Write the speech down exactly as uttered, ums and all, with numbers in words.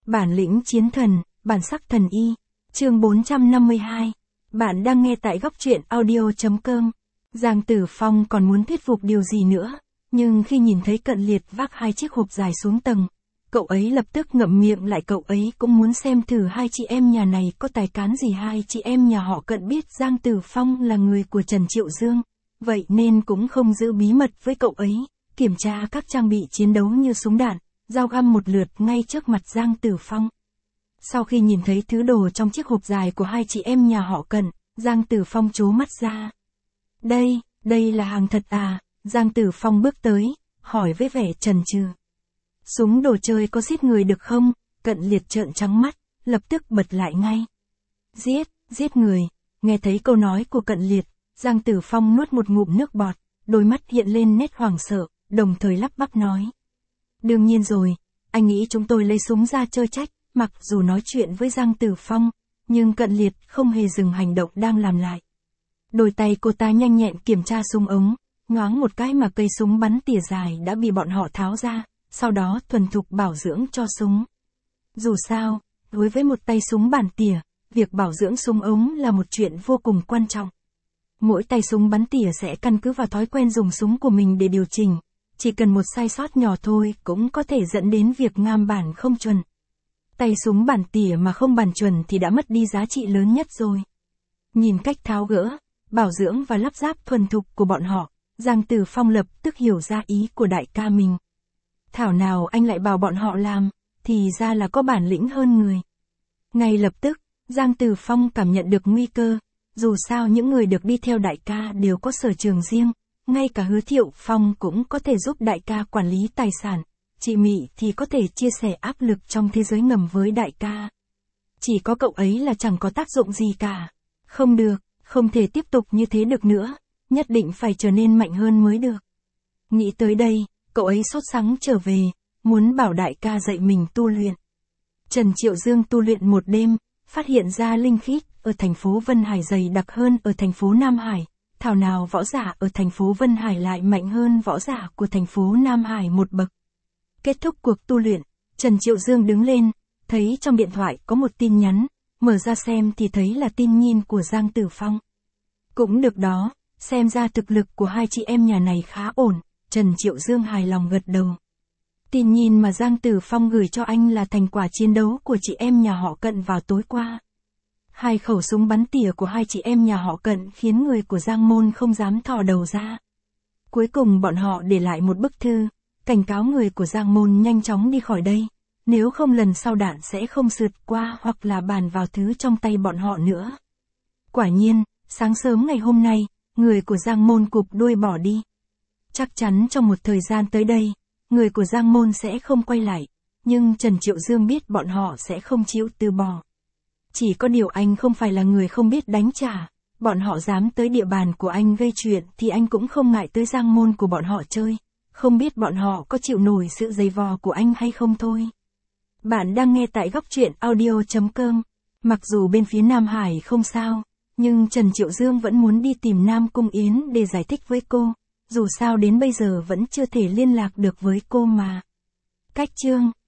Bản lĩnh chiến thần, bản sắc thần y. Chương bốn trăm năm mươi hai. Bạn đang nghe tại góc truyện audio chấm com. Giang Tử Phong còn muốn thuyết phục điều gì nữa, nhưng khi nhìn thấy Cận Liệt vác hai chiếc hộp dài xuống tầng, cậu ấy lập tức ngậm miệng lại. Cậu ấy cũng muốn xem thử hai chị em nhà này có tài cán gì. Hai chị em nhà họ Cận biết Giang Tử Phong là người của Trần Triệu Dương, vậy nên cũng không giữ bí mật với cậu ấy, kiểm tra các trang bị chiến đấu như súng đạn, dao găm một lượt ngay trước mặt Giang Tử Phong. Sau khi nhìn thấy thứ đồ trong chiếc hộp dài của hai chị em nhà họ Cận, Giang Tử Phong trố mắt ra. Đây, đây là hàng thật à? Giang Tử Phong bước tới, hỏi với vẻ chần chừ. Súng đồ chơi có giết người được không? Cận Liệt trợn trắng mắt, lập tức bật lại ngay. Giết, giết người. Nghe thấy câu nói của Cận Liệt, Giang Tử Phong nuốt một ngụm nước bọt, đôi mắt hiện lên nét hoảng sợ, đồng thời lắp bắp nói. Đương nhiên rồi, anh nghĩ chúng tôi lấy súng ra chơi trách. Mặc dù nói chuyện với Giang Tử Phong, nhưng Cận Liệt không hề dừng hành động đang làm lại. Đôi tay cô ta nhanh nhẹn kiểm tra súng ống, nhoáng một cái mà cây súng bắn tỉa dài đã bị bọn họ tháo ra, sau đó thuần thục bảo dưỡng cho súng. Dù sao, đối với một tay súng bản tỉa, việc bảo dưỡng súng ống là một chuyện vô cùng quan trọng. Mỗi tay súng bắn tỉa sẽ căn cứ vào thói quen dùng súng của mình để điều chỉnh, chỉ cần một sai sót nhỏ thôi cũng có thể dẫn đến việc ngam bản không chuẩn. Tay súng bản tỉa mà không bản chuẩn thì đã mất đi giá trị lớn nhất rồi. Nhìn cách tháo gỡ, bảo dưỡng và lắp ráp thuần thục của bọn họ, Giang Tử Phong lập tức hiểu ra ý của đại ca mình. Thảo nào anh lại bảo bọn họ làm, thì ra là có bản lĩnh hơn người. Ngay lập tức, Giang Tử Phong cảm nhận được nguy cơ, dù sao những người được đi theo đại ca đều có sở trường riêng, ngay cả Hứa Thiệu Phong cũng có thể giúp đại ca quản lý tài sản. Chị Mị thì có thể chia sẻ áp lực trong thế giới ngầm với đại ca. Chỉ có cậu ấy là chẳng có tác dụng gì cả. Không được, không thể tiếp tục như thế được nữa, nhất định phải trở nên mạnh hơn mới được. Nghĩ tới đây, cậu ấy sốt sắng trở về, muốn bảo đại ca dạy mình tu luyện. Trần Triệu Dương tu luyện một đêm, phát hiện ra linh khí ở thành phố Vân Hải dày đặc hơn ở thành phố Nam Hải. Thảo nào võ giả ở thành phố Vân Hải lại mạnh hơn võ giả của thành phố Nam Hải một bậc. Kết thúc cuộc tu luyện, Trần Triệu Dương đứng lên, thấy trong điện thoại có một tin nhắn, mở ra xem thì thấy là tin nhìn của Giang Tử Phong. Cũng được đó, xem ra thực lực của hai chị em nhà này khá ổn, Trần Triệu Dương hài lòng gật đầu. Tin nhìn mà Giang Tử Phong gửi cho anh là thành quả chiến đấu của chị em nhà họ Cận vào tối qua. Hai khẩu súng bắn tỉa của hai chị em nhà họ Cận khiến người của Giang Môn không dám thò đầu ra. Cuối cùng bọn họ để lại một bức thư, cảnh cáo người của Giang Môn nhanh chóng đi khỏi đây, nếu không lần sau đạn sẽ không sượt qua hoặc là bàn vào thứ trong tay bọn họ nữa. Quả nhiên, sáng sớm ngày hôm nay, người của Giang Môn cụp đuôi bỏ đi. Chắc chắn trong một thời gian tới đây, người của Giang Môn sẽ không quay lại, nhưng Trần Triệu Dương biết bọn họ sẽ không chịu từ bỏ. Chỉ có điều anh không phải là người không biết đánh trả, bọn họ dám tới địa bàn của anh gây chuyện thì anh cũng không ngại tới Giang Môn của bọn họ chơi. Không biết bọn họ có chịu nổi sự giày vò của anh hay không thôi. Bạn đang nghe tại góc truyện audio chấm com. Mặc dù bên phía Nam Hải không sao, nhưng Trần Triệu Dương vẫn muốn đi tìm Nam Cung Yến để giải thích với cô. Dù sao đến bây giờ vẫn chưa thể liên lạc được với cô mà. Cách chương